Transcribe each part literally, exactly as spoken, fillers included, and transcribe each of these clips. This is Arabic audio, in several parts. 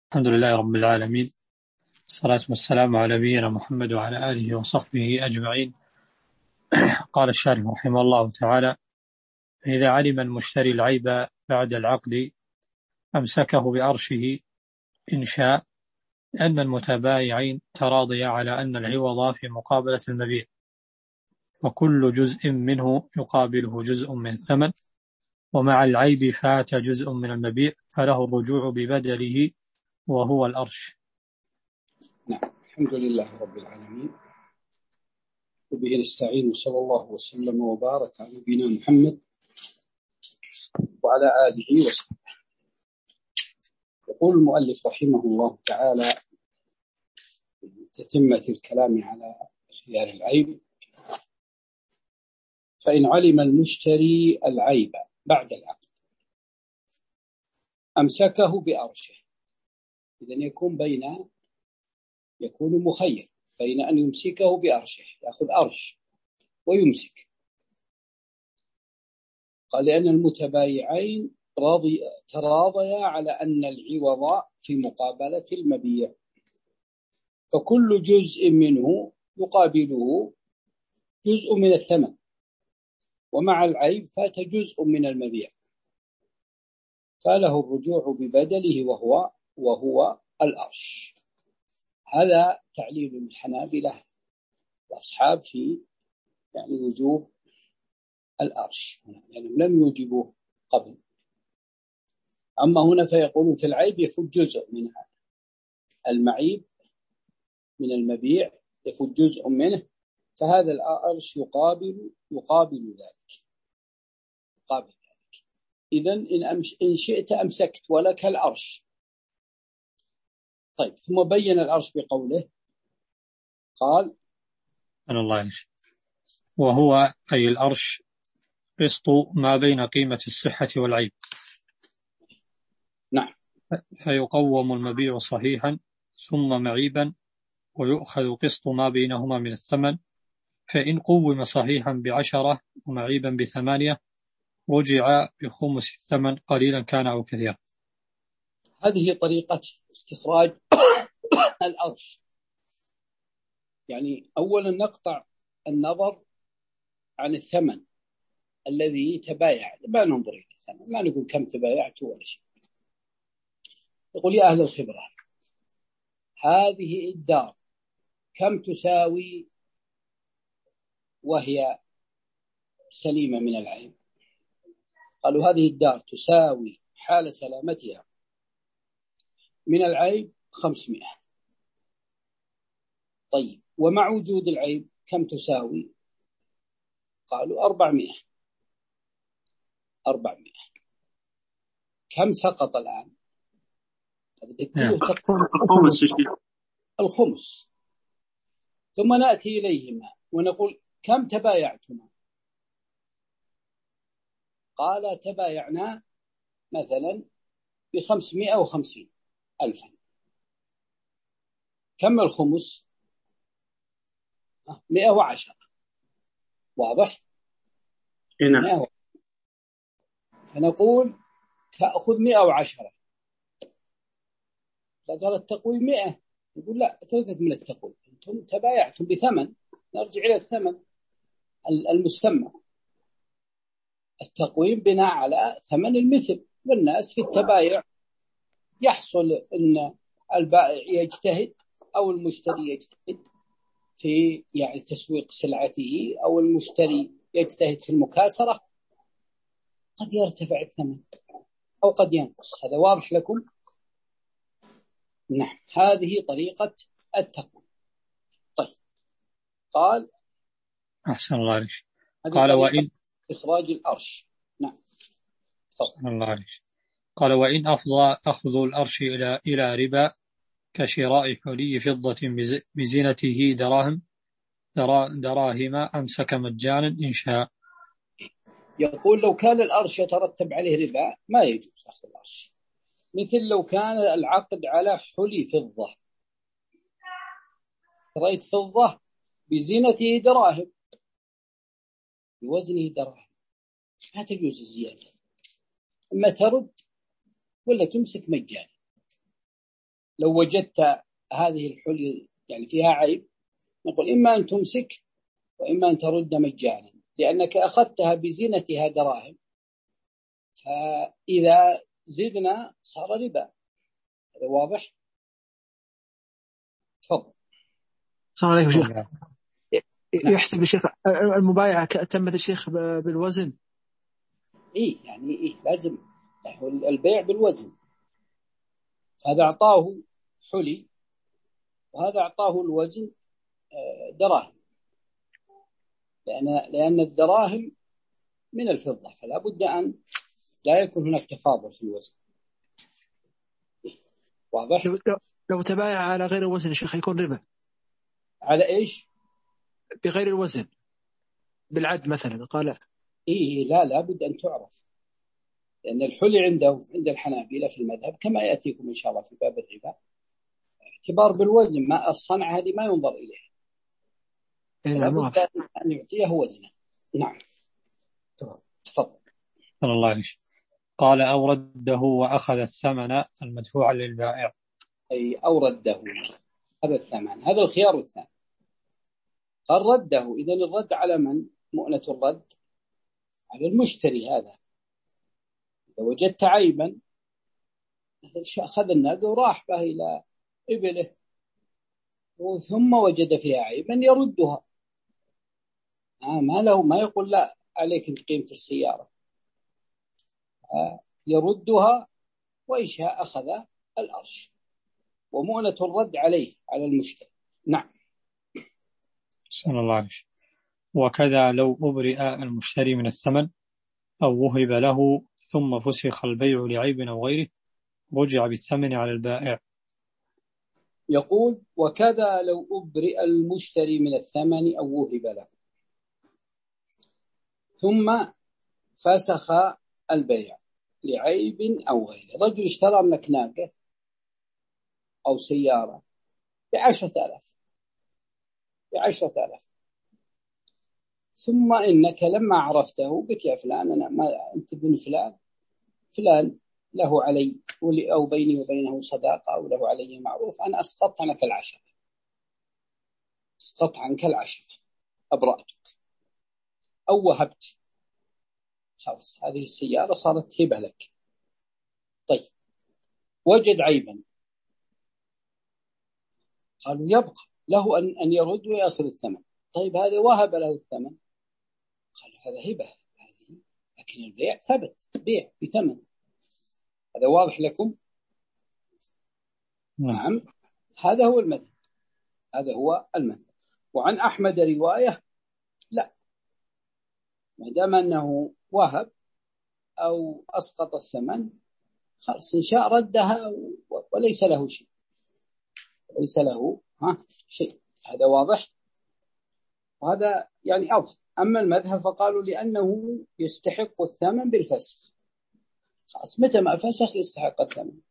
الحمد لله رب العالمين، الصلاة والسلام على نبينا محمد وعلى آله وصحبه أجمعين. قال الشارح رحمه الله تعالى: إذا علم المشتري العيب بعد العقد أمسكه بأرشه إن شاء، لأن المتبايعين تراضيا على أن العوض في مقابلة المبيع، وكل جزء منه يقابله جزء من الثمن، ومع العيب فات جزء من المبيع فله الرجوع ببدله وهو الأرش. نعم، الحمد لله رب العالمين، وبه نستعين، صلى الله وسلم وبارك على نبينا محمد وعلى آله وصحبه. يقول المؤلف رحمه الله تعالى تتمة الكلام على خيار العيب: فإن علم المشتري العيب بعد العقد أمسكه بأرشه. إذن يكون بين يكون مخير بين أن يمسكه بأرشه، يأخذ أرش ويمسك. قال لأن المتبايعين راضي تراضيا على أن العوض في مقابلة المبيع، فكل جزء منه يقابله جزء من الثمن، ومع العيب فات جزء من المبيع، فله الرجوع ببدله وهو وهو الأرش. هذا تعليل الحنابلة وأصحاب في يعني وجوب الأرش، يعني لم يوجبوه قبل. أما هنا فيقولون في العيب يفوت جزء من المعيب من المبيع، يفوت جزء منه، فهذا الأرش يقابل يقابل ذلك يقابل ذلك. إذن إن, أمش إن شئت أمسكت ولك الأرش. طيب، ثم بين الأرش بقوله، قال: أنا الله يعلم. وهو أي الأرش قسط ما بين قيمة الصحة والعيب. نعم. فيقوم المبيع صحيحا ثم معيبا، ويؤخذ قسط ما بينهما من الثمن. فإن قوم صحيحا بعشرة ومعيبا بثمانية رجع بخمس الثمن قليلا كان أو كثيرا. هذه طريقة استخراج الأرش. يعني أولا نقطع النظر عن الثمن الذي تبايع، ما ننظر إلى الثمن، ما نقول كم تبايعت ولا شيء. يقول: يا أهل الخبرة، هذه الدار كم تساوي وهي سليمة من العيب؟ قالوا: هذه الدار تساوي حال سلامتها من العيب خمسمائة. طيب، ومع وجود العيب كم تساوي؟ قالوا: أربعمائة. أربعمائة. كم سقط الآن؟ الخمس. الخمس. ثم نأتي إليهما ونقول: كم تبايعتما؟ قال: تبايعنا مثلا بخمسمائة وخمسين ألفا. كم الخمس؟ مئة وعشرة. واضح؟ نعم. فنقول: تأخذ مئة وعشرة. قال التقويم مئة. يقول: لا، تركت من التقويم، أنتم تبايعتم بثمن، نرجع إلى الثمن المسمى. التقويم بناء على ثمن المثل، والناس في التبايع يحصل أن البائع يجتهد أو المشتري يجتهد في يعني تسويق سلعته، أو المشتري يجتهد في المكاسرة، قد يرتفع الثمن أو قد ينقص. هذا واضح لكم؟ نعم، هذه طريقة التقويم. طيب، قال: أحسن الله عليك. قال: وإن إخراج الأرش. نعم. أحسن الله عليك. قال: وإن أفضى أخذ الأرش إلى إلى ربا كشراء حلي فضة بزينته دراهم دراهم أمسك مجانا إن شاء. يقول: لو كان الأرش يترتب عليه ربا ما يجوز أخذ الأرش. مثل لو كان العقد على حلي فضة، رأيت فضة بزينته دراهم، بوزنه دراهم، لا تجوز الزيادة، إما ترد ولا تمسك مجانا. لو وجدت هذه الحلي يعني فيها عيب، نقول إما أن تمسك وإما أن ترد مجانا، لأنك أخذتها بزينتها دراهم، فإذا زدنا صار ربا. هذا واضح؟ تفضل. السلام عليكم شيخ. يحسب الشيخ المبايعة تمت الشيخ بالوزن؟ إيه يعني إيه لازم البيع بالوزن. هذا أعطاه حلي وهذا أعطاه الوزن دراهم، لأن لأن الدراهم من الفضة، فلا بد أن لا يكون هناك تفاضل في الوزن. واضح؟ لو, لو تبايع على غير الوزن شيخ يكون ربا. على إيش؟ بغير الوزن، بالعد مثلا قال. إيه لا لا بد أن تعرف، لأن الحلي عنده عند الحنابلة في المذهب كما يأتيكم إن شاء الله في باب الربا اعتبار بالوزن، ما الصنعة هذه ما ينظر إليها، لا بد أن يعطيه وزنه. نعم تفضل. الله عليه. قال أو رده وأخذ الثمن المدفوع للبائع. أي أو رده هذا الثمن، هذا الخيار الثاني. قال رده، إذن الرد على من؟ مؤنة الرد على المشتري. هذا إذا وجدت عيبا أخذ الناقة وراح به إلى إبله ثم وجد فيها عيبا يردها، آه ما له ما يقول لا عليك قيمة السيارة، آه يردها، وإن شاء أخذ الأرش، ومؤنة الرد عليه على المشتري. نعم. صلى الله عليه وسلم. وكذا لو أبرئ المشتري من الثمن أو وهب له ثم فسخ البيع لعيب أو غيره رجع بالثمن على البائع. يقول وكذا لو أبرئ المشتري من الثمن أو وهب له ثم فسخ البيع لعيب أو غيره. رجل اشترى منك ناقة أو سيارة بعشرة آلاف بعشرة آلاف ثم إنك لما عرفته قلت يا فلان أنا ما أنت بن فلان فلان له علي أو بيني وبينه صداقة أو له علي معروف، أنا أسقطت عنك العشرة أسقطت عنك العشرة أبرأتك أو وهبت، خلاص هذه السيارة صارت هبة لك. طيب وجد عيبا، قالوا يبقى له أن أن يرد ويأخذ الثمن. طيب هذا وهب له الثمن، قالوا هذا هبة هذه، لكن البيع ثبت، بيع بثمن. هذا واضح لكم؟ نعم. هذا هو المذهب، هذا هو المذهب. وعن أحمد رواية لا، ما دام أنه وهب أو أسقط الثمن خلاص إن شاء ردها وليس له شيء، ليس له ها شيء. هذا واضح، وهذا يعني أفضل. أما المذهب فقالوا لأنه يستحق الثمن بالفسخ، خلاص متى ما فسخ يستحق الثمن.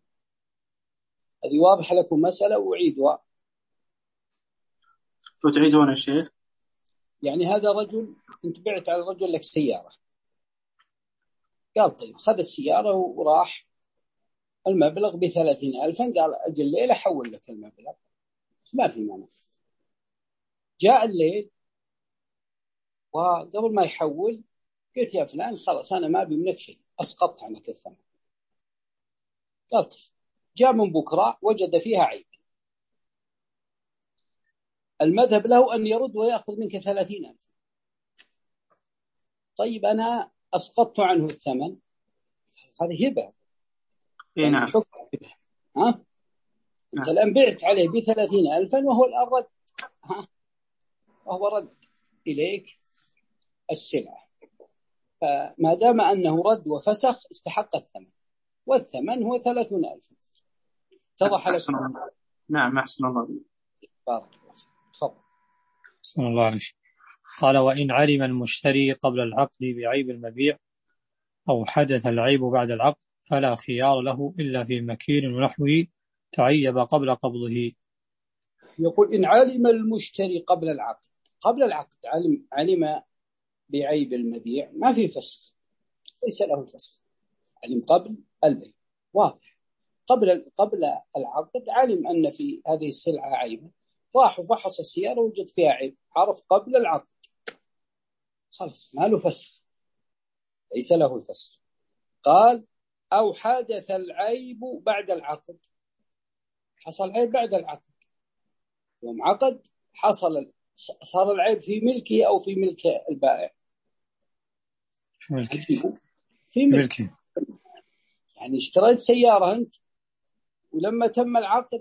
هذه واضح لكم مسألة وأعيدها. وتعيدون يا شيخ؟ يعني هذا رجل أنت بعت على الرجل لك سيارة، قال طيب خذ السيارة وراح المبلغ بثلاثين ألفا، قال أجل ليلة حول لك المبلغ ما في مانع. جاء الليل وقبل ما يحول قلت يا فلان خلاص أنا ما أبي منك شيء أسقطت عنك الثمن، قال طيب. جاء من بكرة وجد فيها عيب، المذهب له أن يرد ويأخذ منك ثلاثين ألف. طيب أنا أسقطت عنه الثمن، هذه هبة. إيه نعم. ها؟ أنت الآن بعت عليه بثلاثين ألفا وهو الآن رد، ها؟ وهو رد إليك السلعة، فما دام أنه رد وفسخ استحق الثمن، والثمن هو ثلاثون ألف. اتضح لك؟ نعم أحسن الله. بارك الله فيك. تفضل. صلى الله عليه وسلم. قال وإن علم المشتري قبل العقد بعيب المبيع أو حدث العيب بعد العقد فلا خيار له إلا في مكيل ونحوه تعيب قبل قبضه. يقول إن علم المشتري قبل العقد، قبل العقد علم علم بعيب المبيع ما في فسخ، ليس له فسخ، علم قبل البيع واضح. قبل قبل العقد علم أن في هذه السلعة عيبا، راح وفحص السيارة وجد فيها عيب، عرف قبل العقد، خلاص ما له فسخ، ليس له الفسخ. قال أو حدث العيب بعد العقد، حصل عيب بعد العقد، يوم عقد حصل صار العيب في ملكه أو في ملك البائع، في ملكي في ملكه. يعني اشتريت سيارة أنت، ولما تم العقد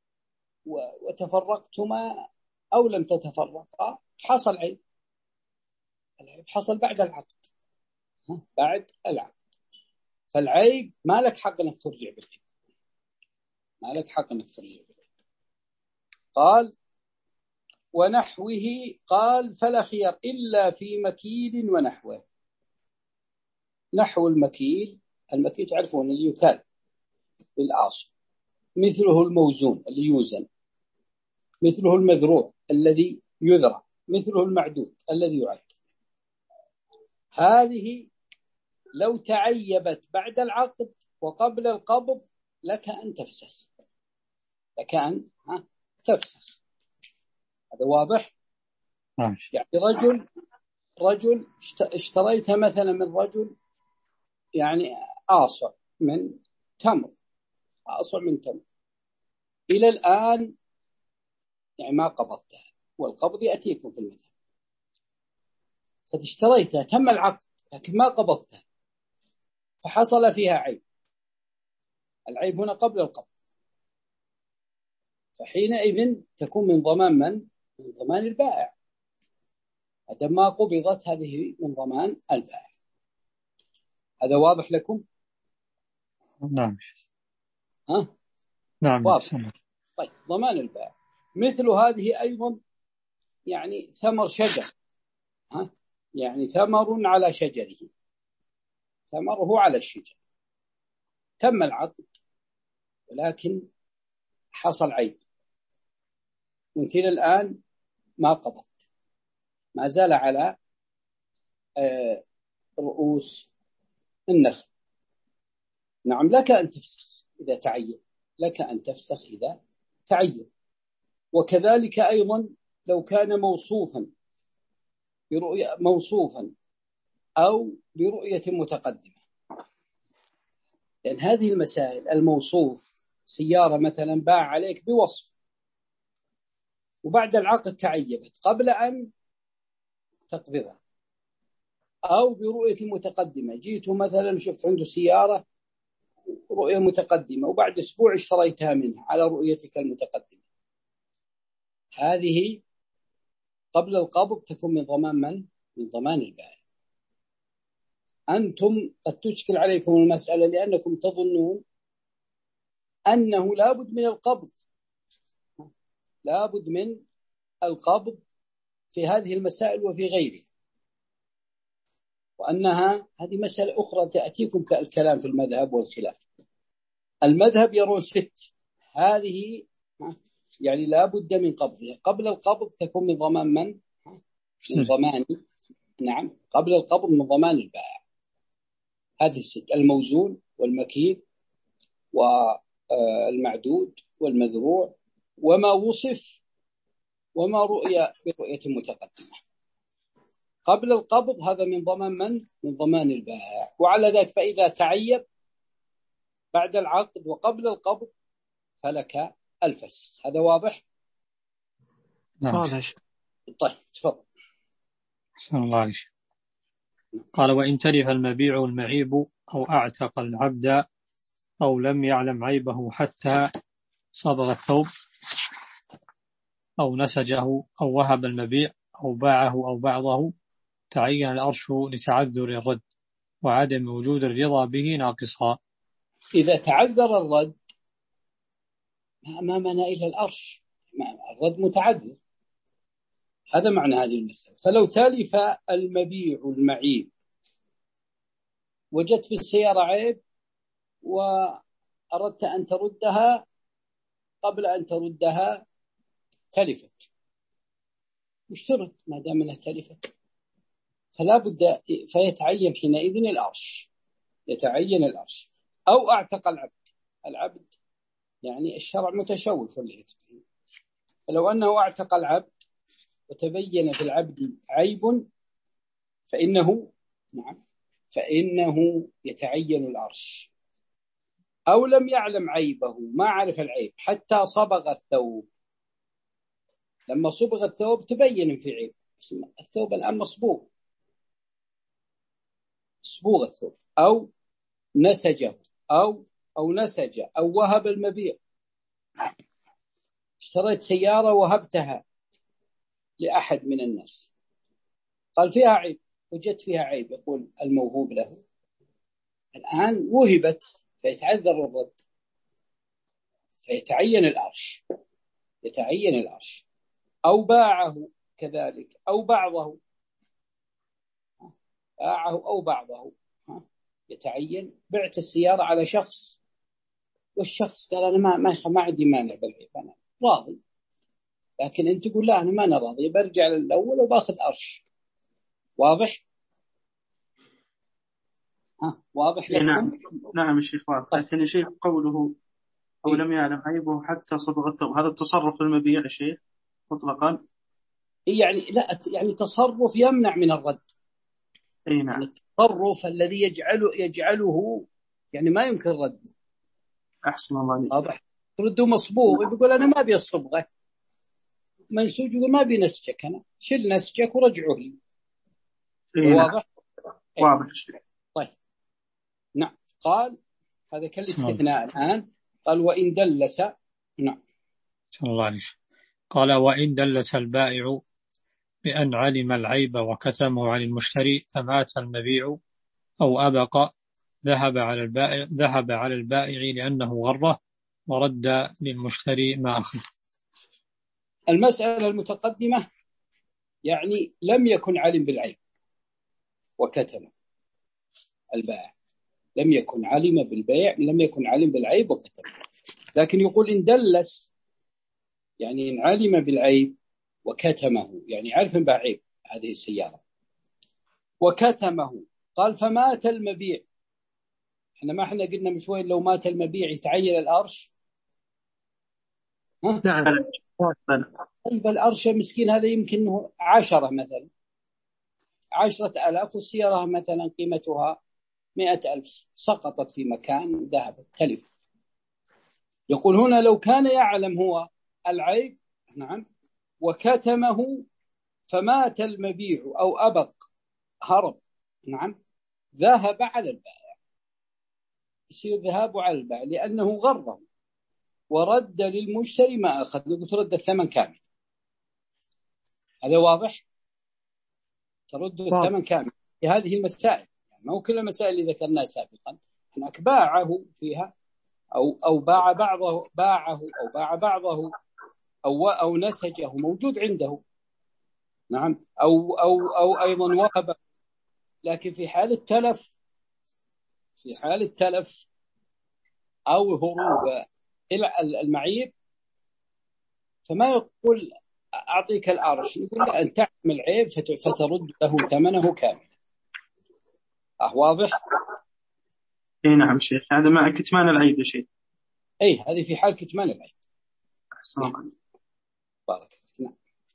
وتفرقتما أو لم تتفرقا حصل عيب، العيب حصل بعد العقد، بعد العقد، فالعيب ما لك حق أنك ترجع بالعيب، ما لك حق أنك ترجع بالعيب. قال ونحوه، قال فلا خيار إلا في مكيل ونحوه. نحو المكيل، المكيل تعرفون اللي يكال بالأصل، مثله الموزون اللي يوزن، مثله المذروع الذي يذرع، مثله المعدود الذي يعد. هذه لو تعيبت بعد العقد وقبل القبض لك أن تفسخ، لك أن تفسخ. هذا واضح؟ يعني رجل رجل اشتريت مثلا من رجل يعني آصع من تمر، آصع من تمر، إلى الآن يعني ما قبضتها، والقبض يأتيكم في المذهب، فتشتريتها تم العقد لكن ما قبضتها، فحصل فيها عيب، العيب هنا قبل القبض، فحينئذ تكون من ضمان من؟ من ضمان البائع، هذا ما قبضت هذه من ضمان البائع. هذا واضح لكم؟ نعم. ها؟ نعم. واضح. طيب ضمان البائع مثل هذه أيضا، يعني ثمر شجر، ها؟ يعني ثمر على شجره، ثمره على الشجر، تم العقد ولكن حصل عيب، وانت الآن ما قبضت، ما زال على آه رؤوس النخل. نعم لك أن تفسخ إذا تعين، لك أن تفسخ إذا تعين. وكذلك أيضا لو كان موصوفا برؤية موصوفا أو برؤية متقدمة، لأن هذه المسائل الموصوف، سيارة مثلا باع عليك بوصف وبعد العقد تعيبت قبل أن تقبضها، أو برؤية متقدمة، جيت مثلا شفت عنده سيارة رؤية متقدمة وبعد أسبوع اشتريتها منه على رؤيتك المتقدمة، هذه قبل القبض تكون من ضمان من؟ من ضمان البائع. أنتم قد تشكل عليكم المسألة لأنكم تظنون أنه لابد من القبض، لابد من القبض في هذه المسائل وفي غيرها، وأنها هذه مسألة أخرى تأتيكم كالكلام في المذهب والخلاف. المذهب يرون ست، هذه يعني لابد من قبضها، قبل القبض تكون من ضمان من؟ من ضمان، نعم قبل القبض من ضمان البائع. هذه الست: الموزون والمكيل والمعدود والمذروع وما وصف وما رؤية برؤية متقدمة. قبل القبض هذا من ضمان من؟ من ضمان البائع. وعلى ذلك فإذا تعيب بعد العقد وقبل القبض فلك الفسخ. هذا واضح؟ نعم. واضح. طيب تفضل. أحسن الله عليك. قال وإن تلف المبيع والمعيب أو أعتق العبد أو لم يعلم عيبه حتى صبغ الثوب أو نسجه أو وهب المبيع أو باعه أو بعضه، تعين الأرش لتعذر الرد وعدم وجود الرضا به ناقصا. إذا تعذر الرد ما أمامنا إلا الأرش، الرد متعذر، هذا معنى هذه المسألة. فلو تلف المبيع المعيب، وجدت في السيارة عيب وأردت أن تردها، قبل أن تردها تلفت، واشترط ما دام أنها تلفت فلا بد، فيتعين حينئذ الأرش، يتعين الأرش. أو أعتق العبد، العبد يعني الشرع متشوف لعتقه، فلو أنه اعتق العبد وتبين في العبد عيب فإنه نعم فإنه يتعين الأرش، أو لم يعلم عيبه، ما عرف العيب حتى صبغ الثوب، لما صبغ الثوب تبين في عيب، الثوب الآن مصبوغ صبوغ الثوب، أو نسجه أو أو نسج أو وهب المبيع، اشتريت سيارة وهبتها لأحد من الناس، قال فيها عيب، وجدت فيها عيب، يقول الموهوب له الآن وهبت فيتعذر الرد، فيتعين الأرش، يتعين الأرش، أو باعه كذلك أو بعضه، باعه أو بعضه، يتعين. بعت السيارة على شخص والشخص قال أنا ما ما ما عندي مانع بالعيب، أنا راضي، لكن أنت تقول لا أنا ما أنا راضي، برجع للأول وباخذ أرش. واضح؟ ها واضح لكم؟ نعم نعم يا شيخ واضح. لكن يا شيخ قوله أو لم يعلم عيبه حتى صبغ الثوب، هذا التصرف في المبيع يا شيخ مطلقا؟ يعني لا، يعني تصرف يمنع من الرد. أي نعم. يعني التصرف الذي يجعله يجعله يعني ما يمكن رده. أحسن الله عليك. واضح؟ رده مصبوغ، يقول أنا ما أبي الصبغة، منسوج يقول ما أبي نسجك، أنا شل نسجك ورجعه لي. واضح؟ واضح شيء. طيب نعم. قال هذا كالاستثناء الآن، قال وإن دلس. نعم صلى الله عليه وسلم. قال وإن دلس البائع بأن علم العيب وكتمه عن المشتري فمات المبيع أو أبق ذهب على البائع ذهب على البائع لأنه غره ورد للمشتري ما أخذ. المسألة المتقدمة يعني لم يكن علم بالعيب وكتمه البائع، لم يكن علم بالبيع، لم يكن علم بالعيب وكتمه، لكن يقول إن دلس يعني إن علم بالعيب وكتمه، يعني عرف بعيب هذه السيارة وكتمه، قال فمات المبيع. احنا ما احنا قلنا من شوي لو مات المبيع يتعين الأرش؟ ها؟ نعم. طيب الأرش مسكين هذا يمكن عشرة مثلا، عشرة ألاف، والسيارة مثلا قيمتها مئة ألف، سقطت في مكان ذهبت تلف. يقول هنا لو كان يعلم هو العيب نعم وكتمه فمات المبيع أو أبق هرب نعم ذهب على البائع، يصير ذهابه على البائع لأنه غره ورد للمشتري ما أخذ، يقول ترد الثمن كامل. هذا واضح؟ ترد الثمن كامل في هذه المسائل، يعني ما هو كل المسائل اللي ذكرناها سابقا، هناك باعه فيها أو أو باع بعضه باعه أو باع بعضه أو أو نسجه موجود عنده نعم، أو أو أو أيضا وهب. لكن في حال التلف، في حال التلف أو هروب المعيب فما يقول أعطيك الأرش، يقول لا أن تعلم العيب فترد له ثمنه كامل. أه واضح؟ اي نعم شيخ، هذا مع كتمان العيب يا شيخ. اي هذه في حال كتمان العيب. احسن الله. بارك. نعم.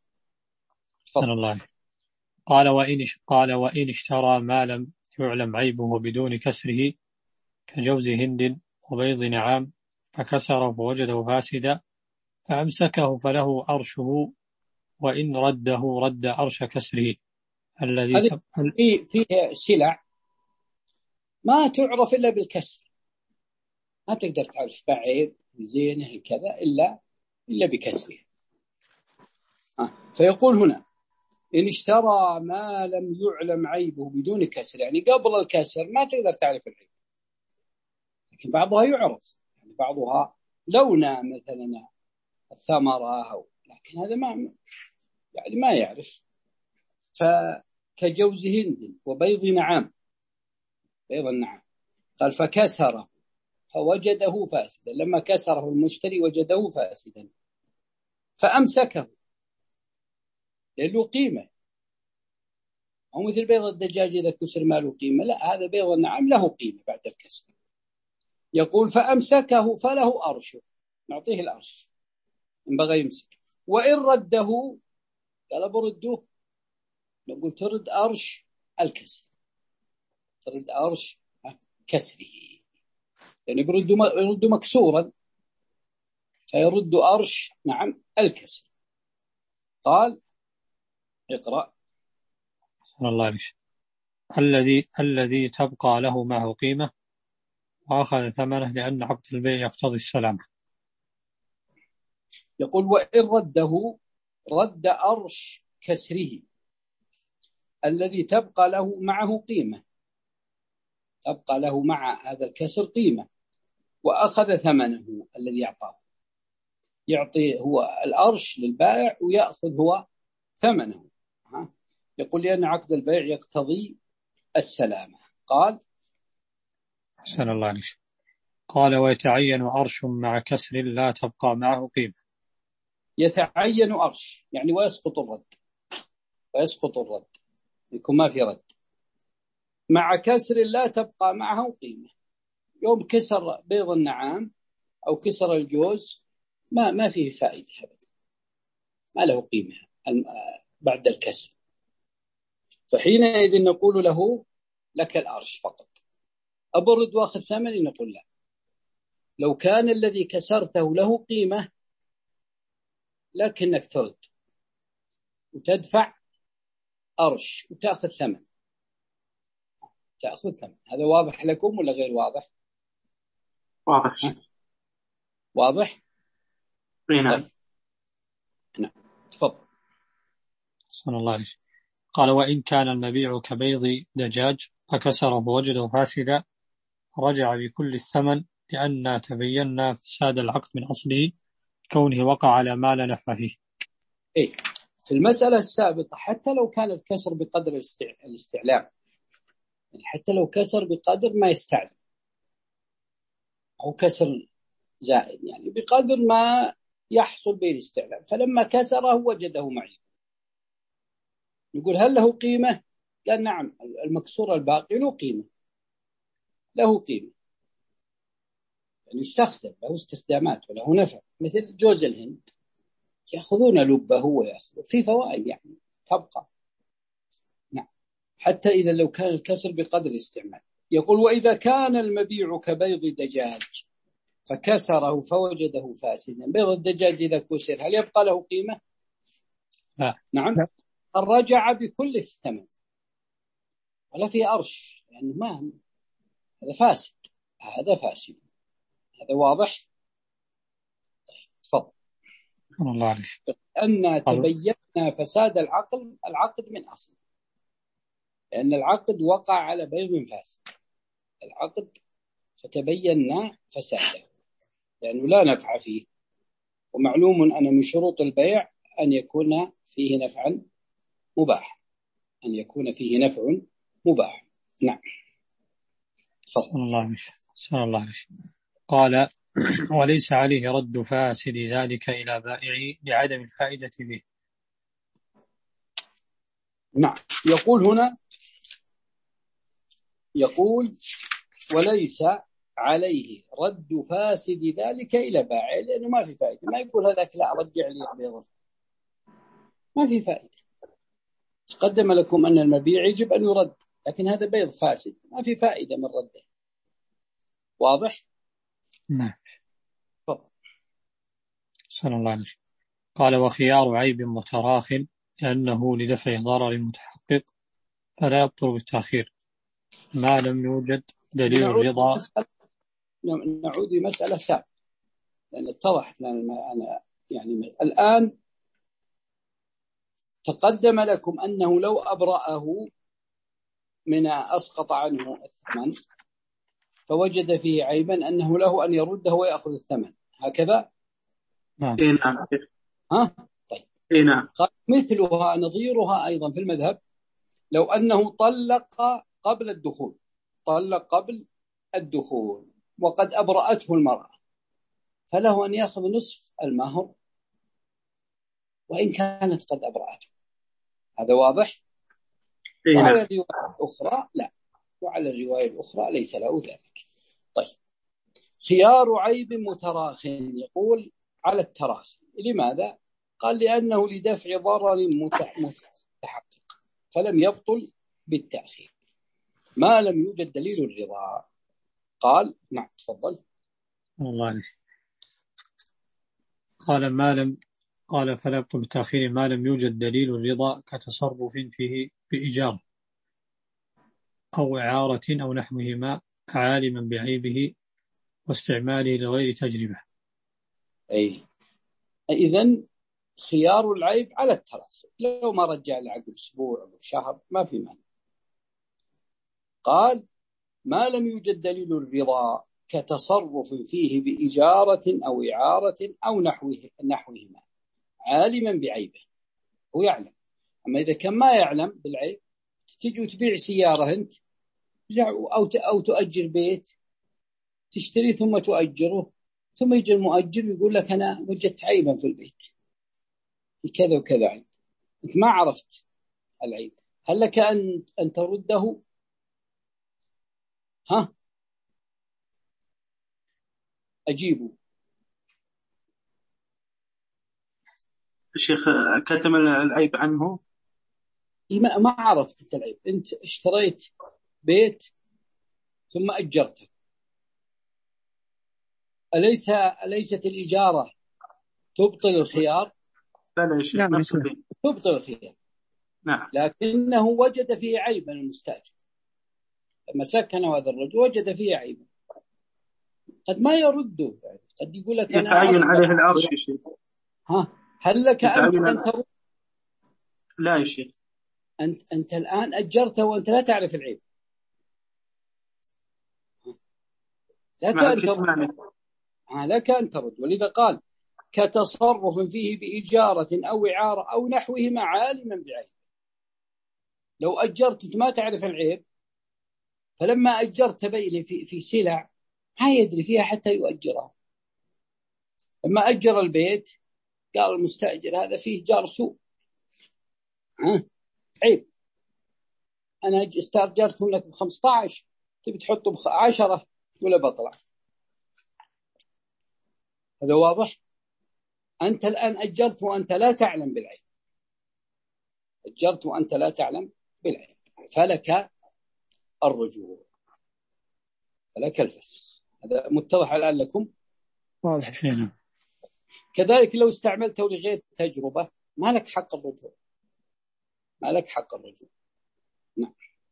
الله. قال وإن قال وإن اشترى ما لم يعلم عيبه بدون كسره كجوز هند وبيض نعام فكسره فوجده فاسدا فأمسكه فله أرشه وإن رده رد أرش كسره الذي سب... في فيه سلع ما تعرف إلا بالكسر، ما تقدر تعرف بعيب زينه كذا إلا إلا بكسره. آه. فيقول هنا إن اشترى ما لم يعلم عيبه بدون كسر، يعني قبل الكسر ما تقدر تعرف العيب، لكن بعضها يعرف، يعني بعضها لونها مثلا الثمرة أو، لكن هذا ما يعني ما يعرف. فكجوز هند وبيض نعام، بيض النعام، قال فكسره فوجده فاسدا، لما كسره المشتري وجده فاسدا فأمسكه له قيمة، أو مثل بيض الدجاج إذا كسر ما له قيمة، لا هذا بيض النعام له قيمة بعد الكسر، يقول فأمسكه فله أرش، نعطيه الأرش إن بغى يمسك. وإن رده قال برده، نقول ترد أرش الكسر، ترد أرش كسره، يعني برد يرد مكسورا فيرد أرش نعم الكسر. قال اقرأ. صلى الله عليه وسلم. الذي الذي تبقى له معه قيمة وأخذ ثمنه لأن عقد البيع يقتضي السلامة. يقول وإن رده رد أرش كسره الذي تبقى له معه قيمة، تبقى له مع هذا الكسر قيمة، وأخذ ثمنه الذي يعطاه، يعطي هو الأرش للبائع ويأخذ هو ثمنه. يقول لأن عقد البيع يقتضي السلامة. قال أحسن الله عليه. قال ويتعين أرش مع كسر لا تبقى معه قيمة. يتعين أرش يعني ويسقط الرد، ويسقط الرد يكون ما في رد، مع كسر لا تبقى معه قيمة. يوم كسر بيض النعام أو كسر الجوز ما ما فيه فائدة أبدا، ما له قيمة بعد الكسر، فحينئذ نقول له لك الأرش فقط. أبرد وأخذ ثمني، نقول لا. لو كان الذي كسرته له قيمة لكنك ترد وتدفع أرش وتأخذ ثمن، تأخذ ثمن. هذا واضح لكم ولا غير واضح؟ واضح شيء. واضح؟ نعم. طيب. نعم تفضل. صلى الله عليه وسلم. قال وإن كان المبيع كبيض دجاج فكسره وجده فاسدا رجع بكل الثمن لأن تبينا فساد العقد من أصله كونه وقع على ما لا نفع فيه. إيه في المسألة السابقة حتى لو كان الكسر بقدر الاستعلام، يعني حتى لو كسر بقدر ما يستعلم أو كسر زائد، يعني بقدر ما يحصل به الاستعلام، فلما كسره وجده معي نقول هل له قيمة؟ قال نعم، المكسور الباقي له قيمة، له قيمة، يعني يستخدم له استخدامات وله نفع، مثل جوز الهند يأخذون لبه ويأخذون في فوائد يعني تبقى. نعم حتى إذا لو كان الكسر بقدر الاستعمال. يقول وإذا كان المبيع كبيض دجاج فكسره فوجده فاسدا، بيض الدجاج إذا كسر هل يبقى له قيمة؟ لا. نعم لا. الرجع بكل الثمن ولا في أرش، لأنه يعني ما هذا فاسد، هذا فاسد. هذا واضح؟ طيب تفضل. الله عليه. أن تبينا فساد العقد العقد من أصل، لأن العقد وقع على بيض فاسد، العقد فتبينا فساده لأنه لا نفع فيه، ومعلوم أن من شروط البيع أن يكون فيه نفعا مباح، أن يكون فيه نفع مباح. نعم. صلى الله عليه وسلم. صلى الله عليه وسلم. قال وليس عليه رد فاسد ذلك إلى بائعه لعدم الفائدة به. نعم يقول هنا، يقول وليس عليه رد فاسد ذلك إلى بائعه لأنه ما في فائدة، ما يقول هذاك لا رجع لي بيضا، ما في فائدة. تقدم لكم أن المبيع يجب أن يرد، لكن هذا بيض فاسد ما في فائدة من رده. واضح؟ نعم. فضل. صلى الله عليه وسلم. قال وخيار عيب متراخ لأنه لدفع ضرر المتحقق فلا يبطل بالتأخير ما لم يوجد دليل الرضا. نعود لمسألة سابقة لأن اتضحت لنا أنا يعني الآن تقدم لكم أنه لو أبرأه من أسقط عنه الثمن فوجد فيه عيبا أنه له أن يرده ويأخذ الثمن، هكذا؟ نعم. ها؟ طيب. نعم. مثلها نظيرها أيضا في المذهب لو أنه طلق قبل الدخول، طلق قبل الدخول وقد أبرأته المرأة فله أن يأخذ نصف المهر وإن كانت قد أبرأته. هذا واضح؟ وعلى الرواية الأخرى لا، وعلى الرواية الأخرى ليس له ذلك. طيب خيار عيب متراخ، يقول على التراخي. لماذا؟ قال لأنه لدفع ضرر متحقق فلم يبطل بالتأخير ما لم يوجد دليل الرضا. قال نعم تفضل. الله عليك. قال ما لم قال فلا يبطل بالتأخير ما لم يوجد دليل الرضا كتصرف فيه بإيجار أو إعارة أو نحوهما عالما بعيبه واستعماله لغير تجربة. أي إذن خيار العيب على التراخي، لو ما رجع لعقب أسبوع أو شهر ما في مانع. قال ما لم يوجد دليل الرضا كتصرف فيه بإجارة أو إعارة أو نحوه نحوهما عالما بعيبه، هو يعلم. أما إذا كان ما يعلم بالعيب تجي وتبيع سيارة أنت أو أو تؤجر بيت تشتري ثم تؤجره، ثم يجي المؤجر يقول لك أنا وجدت عيبا في البيت كذا وكذا عيب، أنت ما عرفت العيب، هل لك أن أن ترده؟ ها أجيبه. الشيخ كتم العيب عنه، ما ما عرفت أنت العيب، أنت اشتريت بيت ثم أجرته، أليس أليست الإجارة تبطل الخيار؟ بلى يا شيخ نفس البيت تبطل الخيار. نعم. لكنه وجد فيه عيبا المستأجر، لما سكن هذا الرجل وجد فيه عيبا قد ما يرده، قد يقول لك أنا يتعين عليه العرش يا شيخ. ها هل لك أنت أن ترد؟ لا يا شيخ، أنت أنت الآن أجرته وأنت لا تعرف العيب، لك أن ترد. لك أن ترد. ولذا قال كتصرف فيه بإجارة أو إعارة أو نحوهما عالما بعيب. لو أجرت ما تعرف العيب، فلما أجرت بيلي في في سلع ما يدري فيها حتى يؤجرها، لما أجر البيت قال المستأجر هذا فيه جار سوء، ها عيب، أنا استأجرتهم لك بخمسة عشر تبي تحطه بعشرة ولا بطلع. هذا واضح. أنت الآن أجرت وأنت لا تعلم بالعيب، أجرت وأنت لا تعلم بالعيب، فلك الرجوع، فلك الفسخ. هذا متضح الآن لكم؟ واضح شيء. كذلك لو استعملته لغير تجربة ما لك حق الرجوع، ما لك حق الرجوع. نعم.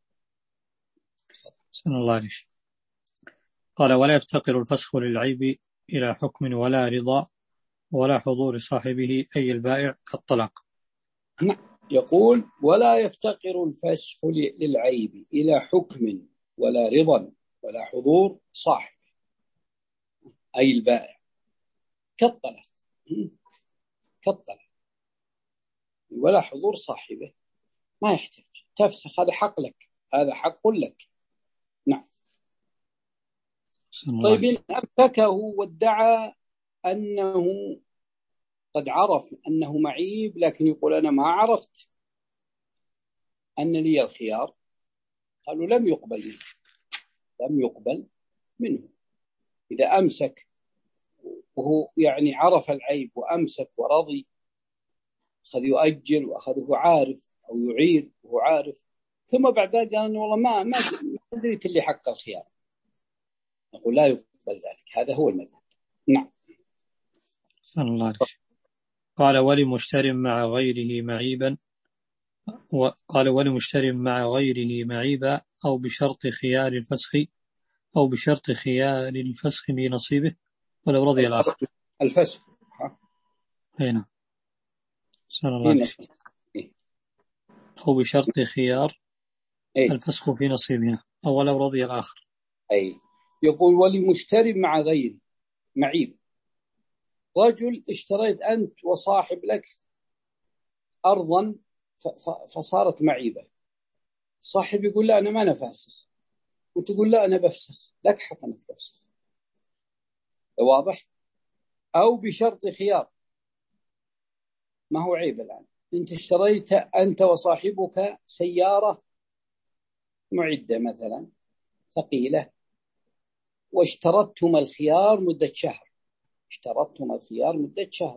سن الله عليك. قال ولا يفتقر الفسخ للعيب إلى حكم ولا رضا ولا حضور صاحبه أي البائع كالطلاق. نعم. يقول ولا يفتقر الفسخ للعيب إلى حكم ولا رضا ولا حضور صاحبه أي البائع كالطلاق، كالطلاق ولا حضور صاحبه ما يحتاج تفسخ، هذا حق لك، هذا حق لك. نعم. طيب إن أمسكه وادعى أنه قد عرف أنه معيب لكن يقول أنا ما عرفت أن لي الخيار، قالوا لم يقبل منه، لم يقبل منه. إذا أمسك وهو يعني عرف العيب وأمسك ورضي، أخذ يؤجل وأخذه عارف أو يعير وهو عارف، ثم بعد ذلك قال والله ما ما أدريت اللي حق الخيار، نقول لا يقبل ذلك. هذا هو المذهب. نعم. صلى الله عليه وسلم. قال ولمشتر مع غيره معيبا، قال ولمشتر مع غيره معيبا أو بشرط خيار الفسخ أو بشرط خيار الفسخ بنصيبه ولو رضي الآخر. الفسخ هنا صلى الله عليه وسلم. أو بشرط خيار الفسخ في نصيبه أو لو رضي الآخر. أي يقول ولمشتر مع غيره معيب، رجل اشتريت أنت وصاحب لك أرضا فصارت معيبة، صاحب يقول لا أنا ما أنا فاسخ، وتقول لا أنا بفسخ، لك حق أنك تفسخ. واضح؟ أو بشرط خيار، ما هو عيب الآن، أنت اشتريت أنت وصاحبك سيارة معدة مثلا ثقيلة واشترطتم الخيار مدة شهر، اشترطتم الخيار مدة شهر،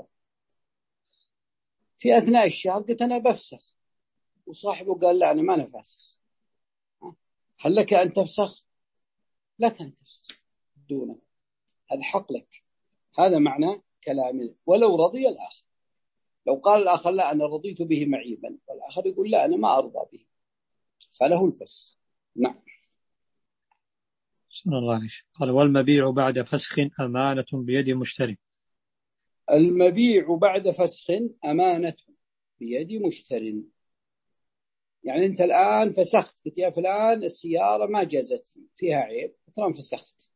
في أثناء الشهر قلت أنا بفسخ، وصاحبه قال لا أنا ما أنا فاسخ، هل لك أن تفسخ؟ لك أن تفسخ دونه، هذا حق لك. هذا معنى كلامه. ولو رضي الآخر، لو قال الآخر لا أنا رضيت به معيبا، والآخر يقول لا أنا ما أرضى به، فله الفسخ. نعم. صلى الله عليه وسلم. قال والمبيع بعد فسخ أمانة بيد مشتري. المبيع بعد فسخ أمانة بيد مشتري، يعني أنت الآن فسخت، قلت يا فلان السيارة ما جازت لي فيها عيب، ترى فسخت.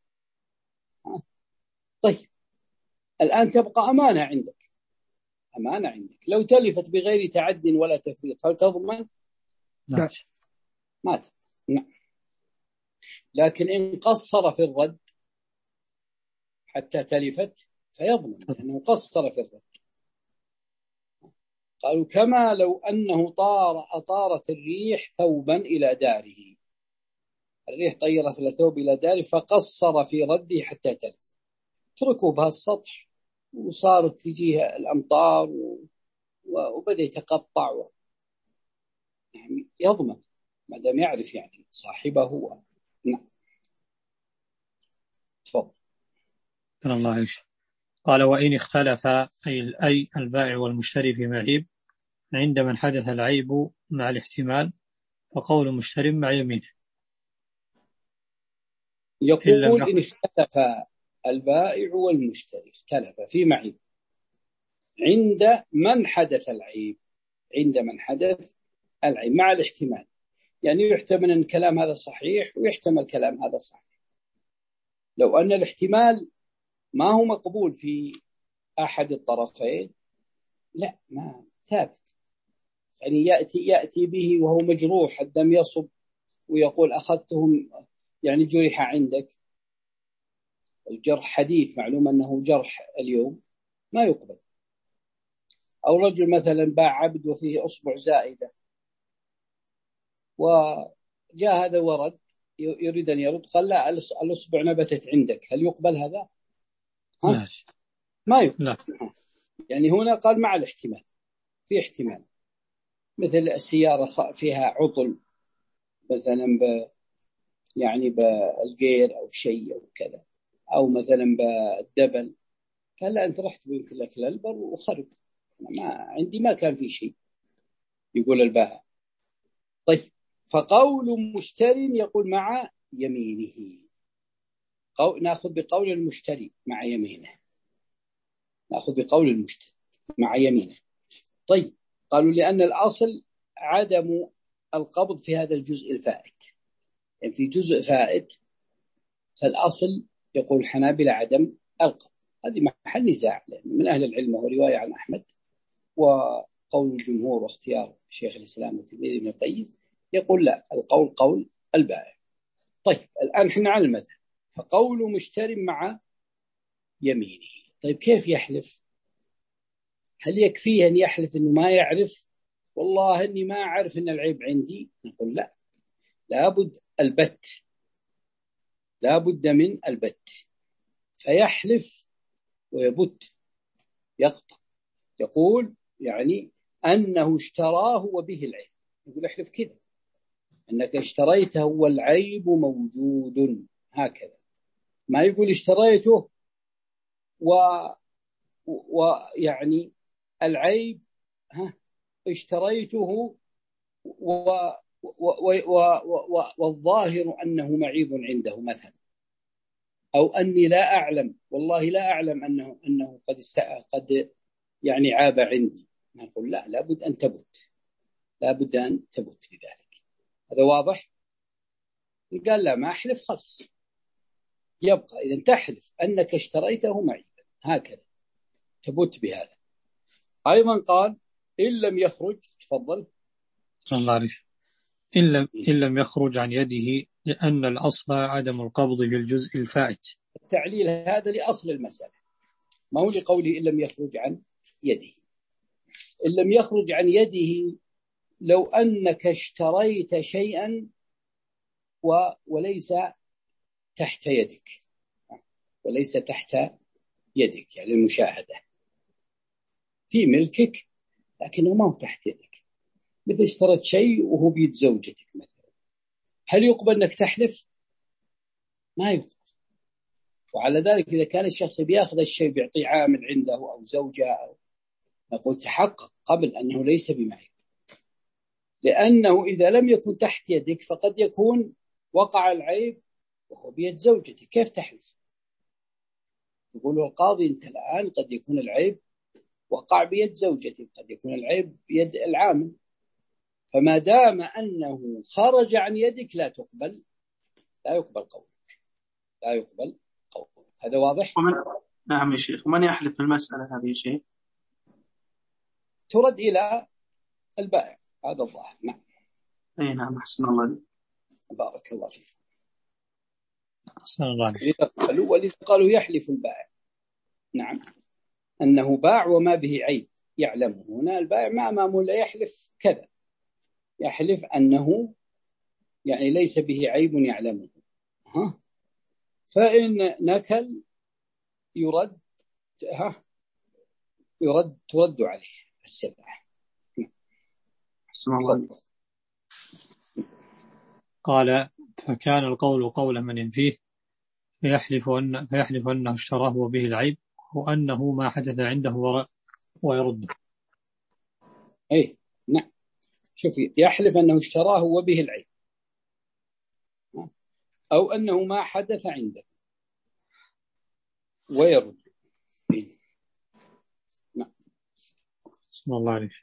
طيب الآن تبقى أمانة عندك، أمانة عندك، لو تلفت بغير تعد ولا تفريط هل تضمن؟ لا ما تضمن. نعم. لكن إن قصر في الرد حتى تلفت فيضمن، لأنه قصر في الرد. قالوا كما لو أنه طار أطارت الريح ثوبا إلى داره، الريح طيرت الثوب إلى داره فقصر في رده حتى تلف، تركوا بهالسطح وصارت تجيه الأمطار وبدأ يتقطع و... يعني يضمن ما دام يعرف يعني صاحبه هو. نعم. تفضل. الله يشهد. قال وإن اختلف أي, أي البائع والمشتري في معيب عند من حدث العيب مع الاحتمال، فقول مشتري مع يمينه. يقول إن اختلف البائع والمشتري، اختلف في معيب عند من حدث العيب، عند من حدث العيب مع الاحتمال، يعني يحتمل أن الكلام هذا صحيح ويحتمل الكلام هذا صحيح. لو أن الاحتمال ما هو مقبول في أحد الطرفين لا ما ثابت، يعني يأتي يأتي به وهو مجروح الدم يصب ويقول أخذتهم يعني جرح عندك، الجرح حديث معلوم أنه جرح اليوم ما يقبل. أو رجل مثلا باع عبد وفيه أصبع زائدة وجاء هذا ورد يريد أن يرد، قال لا الأصبع نبتت عندك، هل يقبل هذا؟ ها؟ ما يقبل. لا. يعني هنا قال مع الاحتمال، في احتمال مثل السيارة فيها عطل مثلا ب يعني بالغير أو شيء أو كذا، أو مثلا بالدبل، قال لا أنت رحت بيمكن لك الألبر وخرب، ما عندي ما كان في شيء، يقول البائع. طيب فقول مشتري يقول مع يمينه، قول نأخذ بقول المشتري مع يمينه، نأخذ بقول المشتري مع يمينه. طيب قالوا لأن الأصل عدم القبض في هذا الجزء الفائت، يعني في جزء فائت فالأصل يقول الحنابلة عدم القبض، هذه محل نزاع من أهل العلم، وهو رواية عن أحمد وقول الجمهور واختيار شيخ الإسلام وتلميذ ابن القيم يقول لا، القول قول البائع. طيب الآن احنا على المذهب، فقول مشتري مع يمينه. طيب كيف يحلف؟ هل يكفيه أن يحلف أنه ما يعرف والله أني ما أعرف أن العيب عندي؟ نقول لا، لابد البت، لابد من البت، فيحلف ويبت يقطع، يقول يعني أنه اشتراه وبه العيب، يقول احلف كذا أنك اشتريته والعيب موجود، هكذا ما يقول اشتريته ويعني العيب ها اشتريته و و و والظاهر أنه معيب عنده مثلا، أو أني لا أعلم والله لا أعلم أنه أنه قد قد يعني عاب عندي، نقول لا، لابد أن تبت، لابد أن تبت لذلك. هذا واضح؟ قال لا ما أحلف خلص، يبقى إذا تحلف أنك اشتريته معيبا هكذا تبت بهذا. أيضا قال إن لم يخرج، تفضل. الله عليك. إن لم, إن لم يخرج عن يده لأن الأصل عدم القبض بالجزء الفائت. التعليل هذا لأصل المسألة، ما هو لقوله إن لم يخرج عن يده. إن لم يخرج عن يده لو أنك اشتريت شيئا و وليس تحت يدك، وليس تحت يدك، يعني المشاهدة في ملكك لكنه ما هو تحت يدك. مثل اشترت شيء وهو بيد زوجتك مثلا، هل يقبل أنك تحلف؟ ما يقبل. وعلى ذلك إذا كان الشخص بيأخذ الشيء بيعطيه عامل عنده أو زوجة أو، نقول تحقق قبل أنه ليس بمعيب، لأنه إذا لم يكن تحت يدك فقد يكون وقع العيب وهو بيد زوجتك، كيف تحلف؟ يقول القاضي أنت الآن قد يكون العيب وقع بيد زوجتك، قد يكون العيب بيد العامل، فما دام أنه خرج عن يدك لا تقبل، لا يقبل قولك، لا يقبل قولك. هذا واضح؟ ومن... نعم يا شيخ. ومن يحلف في المسألة هذه يا شيخ؟ ترد إلى البائع، هذا الظاهر. نعم. أي نعم، أحسن الله لي. بارك الله فيك. أحسن الله لي. إذا قالوا ولذا قالوا يحلف البائع، نعم، أنه باع وما به عيب يعلمه. هنا البائع ما أمامه لا يحلف كذا، يحلف أنه يعني ليس به عيب يعلمه. ها، فإن نكل يرد، ها، يرد ترد عليه السلعة. أحسن الله لي. قال فكان القول قول من ينفيه فيحلف أن فيحلف أنه اشتراه وبه العيب وأنه ما حدث عنده ويرده. أي نعم، شوف، يحلف أنه اشتراه وبه العيب أو أنه ما حدث عنده ويرد. نعم. بسم الله عليه.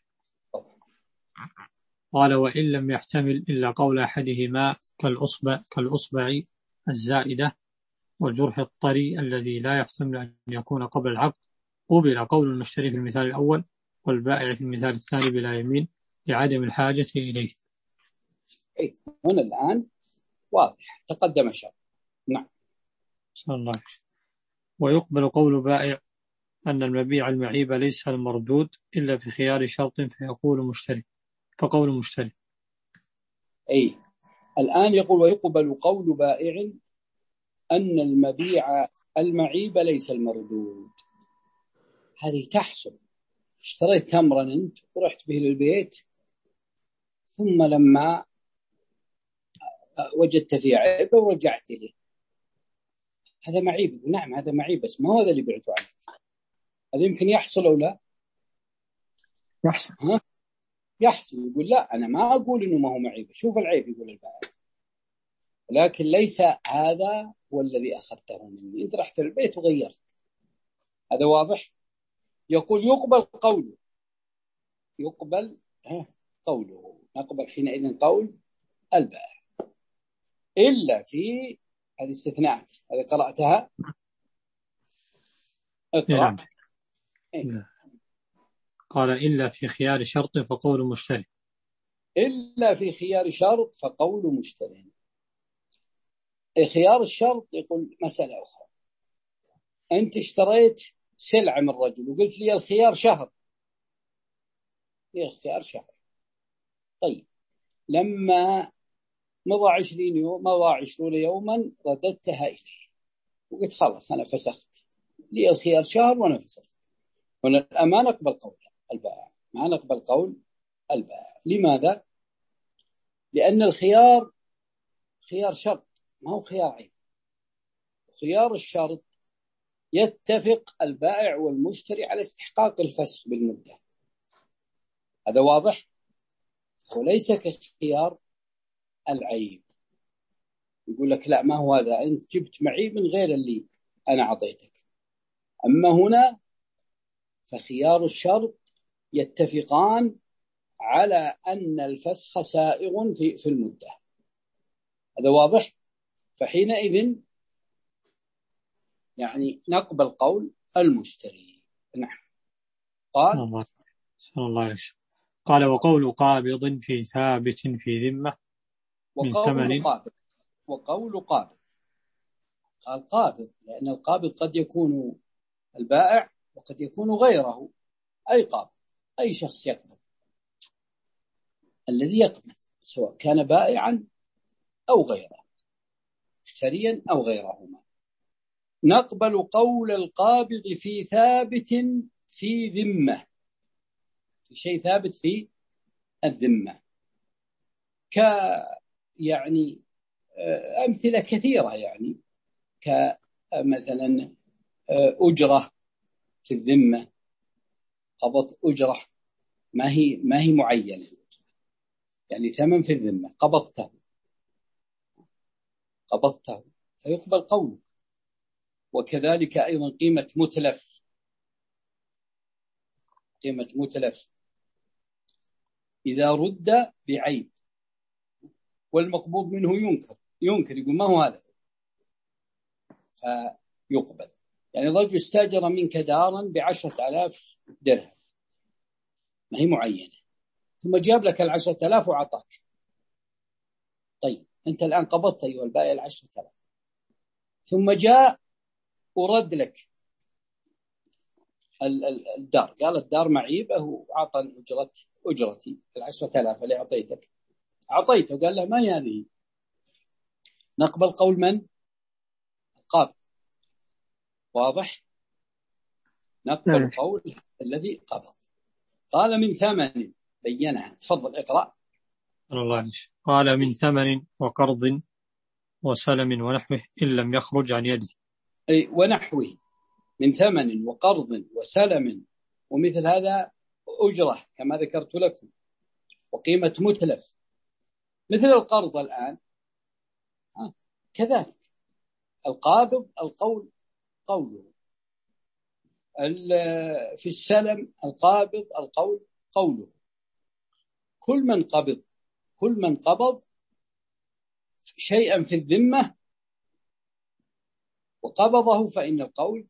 قال وإن لم يحتمل إلا قول أحدهما كالأصبع, كالأصبع الزائدة والجرح الطري الذي لا يحتمل أن يكون قبل العقد، قبل قول المشتري في المثال الأول والبائع في المثال الثاني بلا يمين لعدم الحاجة إليه. أي هنا الآن واضح، تقدم شرط. نعم. بسم الله. ويقبل قول بائع أن المبيع المعيب ليس المردود إلا في خيار شرط فيقول مشتري فقول مشتري. أي الآن يقول ويقبل قول بائع أن المبيع المعيب ليس المردود. هذه تحصل. اشتريت تمرا أنت ورحت به للبيت، ثم لما وجدت فيه عيب ورجعت إليه، هذا معيب. نعم هذا معيب، بس ما هو هذا اللي بعته عنك. هذا يمكن يحصل أو لا؟ يحصل. ها؟ يحصل. يقول لا أنا ما أقول إنه ما هو معيب، شوف العيب، يقول البائع، لكن ليس هذا هو الذي أخذته مني، أنت رحت البيت وغيرت. هذا واضح. يقول يقبل قوله، يقبل قوله، نقبل حينئذ قول البائع إلا في هذه استثناءات، هذه قرأتها. اقرأ. إيه. قال إلا في خيار شرط فقول مشتري. إلا في خيار شرط فقول مشتري. خيار الشرط يقول مسألة أخرى. أنت اشتريت سلعة من رجل وقلت لي الخيار شهر، الخيار شهر. طيب لما مضى عشرين يوم، مضى عشرون يوما، رددتها إليه وقلت خلاص أنا فسخت، لي الخيار شهر وأنا فسخت. هنا ما نقبل قول البائع، ما نقبل قول البائع. لماذا؟ لأن الخيار خيار شرط، ما هو خيار عيب. خيار الشرط يتفق البائع والمشتري على استحقاق الفسخ بالمدة. هذا واضح. وليس كخيار العيب، يقول لك لا ما هو هذا، أنت جبت معيب من غير اللي أنا عطيتك. أما هنا فخيار الشرط يتفقان على أن الفسخ سائغ في في المدة. هذا واضح. فحينئذ يعني نقبل قول المشتري. نعم. قال صلى الله عليه وسلم. قال وقول قابض في ثابت في ذمة من وقول قابض. وقول قابض، قال قابض لأن القابض قد يكون البائع وقد يكون غيره. أي قابض، أي شخص يقبض، الذي يقبض سواء كان بائعا أو غيره، مشتريا أو غيرهما. نقبل قول القابض في ثابت في ذمة، في شيء ثابت في الذمة، ك يعني أمثلة كثيرة، يعني كمثلا أجرة في الذمة، قبض أجرة ما هي ما هي معينة، يعني ثمن في الذمة قبضته قبضته فيقبل قولك. وكذلك أيضا قيمة متلف، قيمة متلف إذا رد بعيب والمقبوض منه ينكر ينكر يقول ما هو هذا، فيقبل. يعني رجل استاجر منك دارا بعشرة آلاف درهم ما هي معينة، ثم جاب لك العشرة آلاف وعطاك. طيب أنت الآن قبضت أيها البائع العشرة آلاف، ثم جاء ورد لك الدار، قال الدار معيبة وعطى أجرتي أجرتي العشرة آلاف اللي أعطيتك، أعطيته قال له ما هي هذه. نقبل قول من؟ القابض. واضح؟ نقبل قول الذي قبض. قال من ثمن، بينها. تفضل اقرأ. الله قال من ثمن وقرض وسلم ونحوه إن لم يخرج عن يده. أي ونحوه من ثمن وقرض وسلم، ومثل هذا أجرة كما ذكرت لكم، وقيمة متلف مثل القرض الآن ها. كذلك القابض القول قوله، في السلم القابض القول قوله. كل من قبض كل من قبض شيئا في الذمة وقبضه فإن القول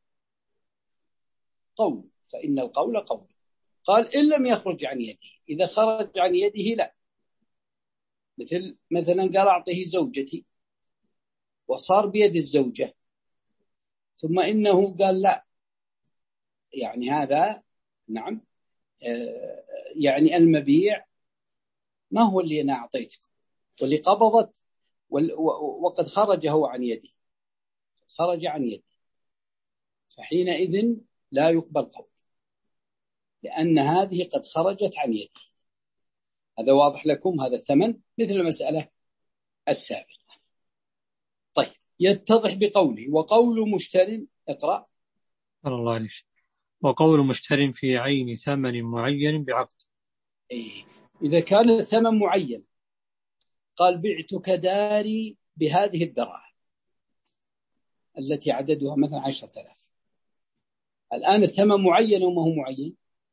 قول فإن القول قول. قال إن لم يخرج عن يده، إذا خرج عن يده لا. مثل مثلا قال أعطيه زوجتي وصار بيد الزوجة، ثم إنه قال لا، يعني هذا نعم آه يعني المبيع ما هو اللي أنا أعطيتك، واللي قبضت وقد خرج هو عن يده، خرج عن يده، فحينئذ لا يقبل قول، لأن هذه قد خرجت عن يده. هذا واضح لكم؟ هذا الثمن مثل المسألة السابقة. طيب يتضح بقوله وقول مشتر. اقرأ. الله عليك. وقول مشتر في عين ثمن معين بعقد. إيه. إذا كان الثمن معين، قال بعتك داري بهذه الدراهم التي عددها مثلا عشرة آلاف. الآن الثمن معين وما هو معين؟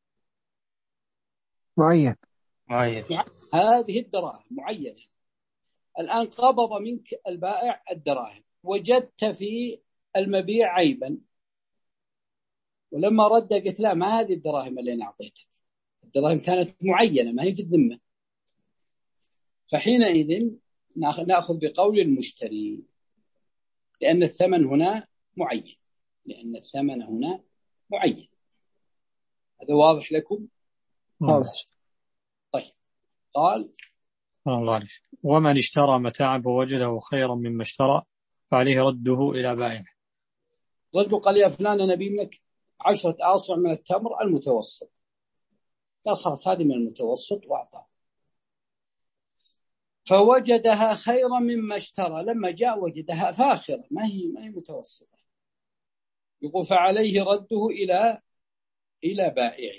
معين معين. هذه الدراهم معينة. الآن قبض منك البائع الدراهم، وجدت في المبيع عيبا، ولما رد قلت لا ما هذه الدراهم اللي أنا أعطيتك، الدراهم كانت معينة ما هي في الذمة. فحينئذ نأخذ بقول المشتري، لأن الثمن هنا معين لأن الثمن هنا معين. هذا واضح لكم؟ واضح. طيب قال الله عليك. ومن اشترى متاعا فوجده خيرا مما اشترى فعليه رده إلى بائعه. رجل قال يا فلان أنا أبي منك عشرة آصع من التمر المتوسط، قال خلاص هذه من المتوسط وأعطاه، فوجدها خيرا مما اشترى، لما جاء وجدها فاخرة ما هي ما هي متوسطة، يقول فعليه رده إلى إلى بائعه،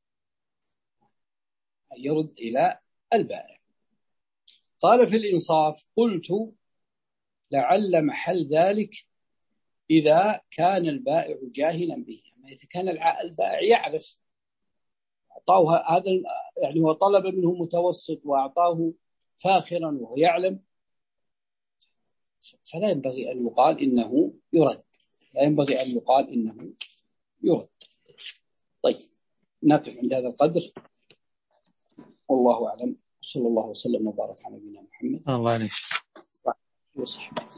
يرد إلى البائع. قال في الإنصاف قلت لعل محل ذلك إذا كان البائع جاهلا به، إذا كان البائع يعرف أعطاه هذا، يعني هو طلب منه متوسط وأعطاه فاخرا وهو يعلم، فلا ينبغي أن يقال إنه يرد، لا ينبغي أن يقال إنه يرد. طيب نقف عند هذا القدر، والله أعلم، صلى الله وسلم وبارك على نبينا محمد. الله عليك. وصحبه.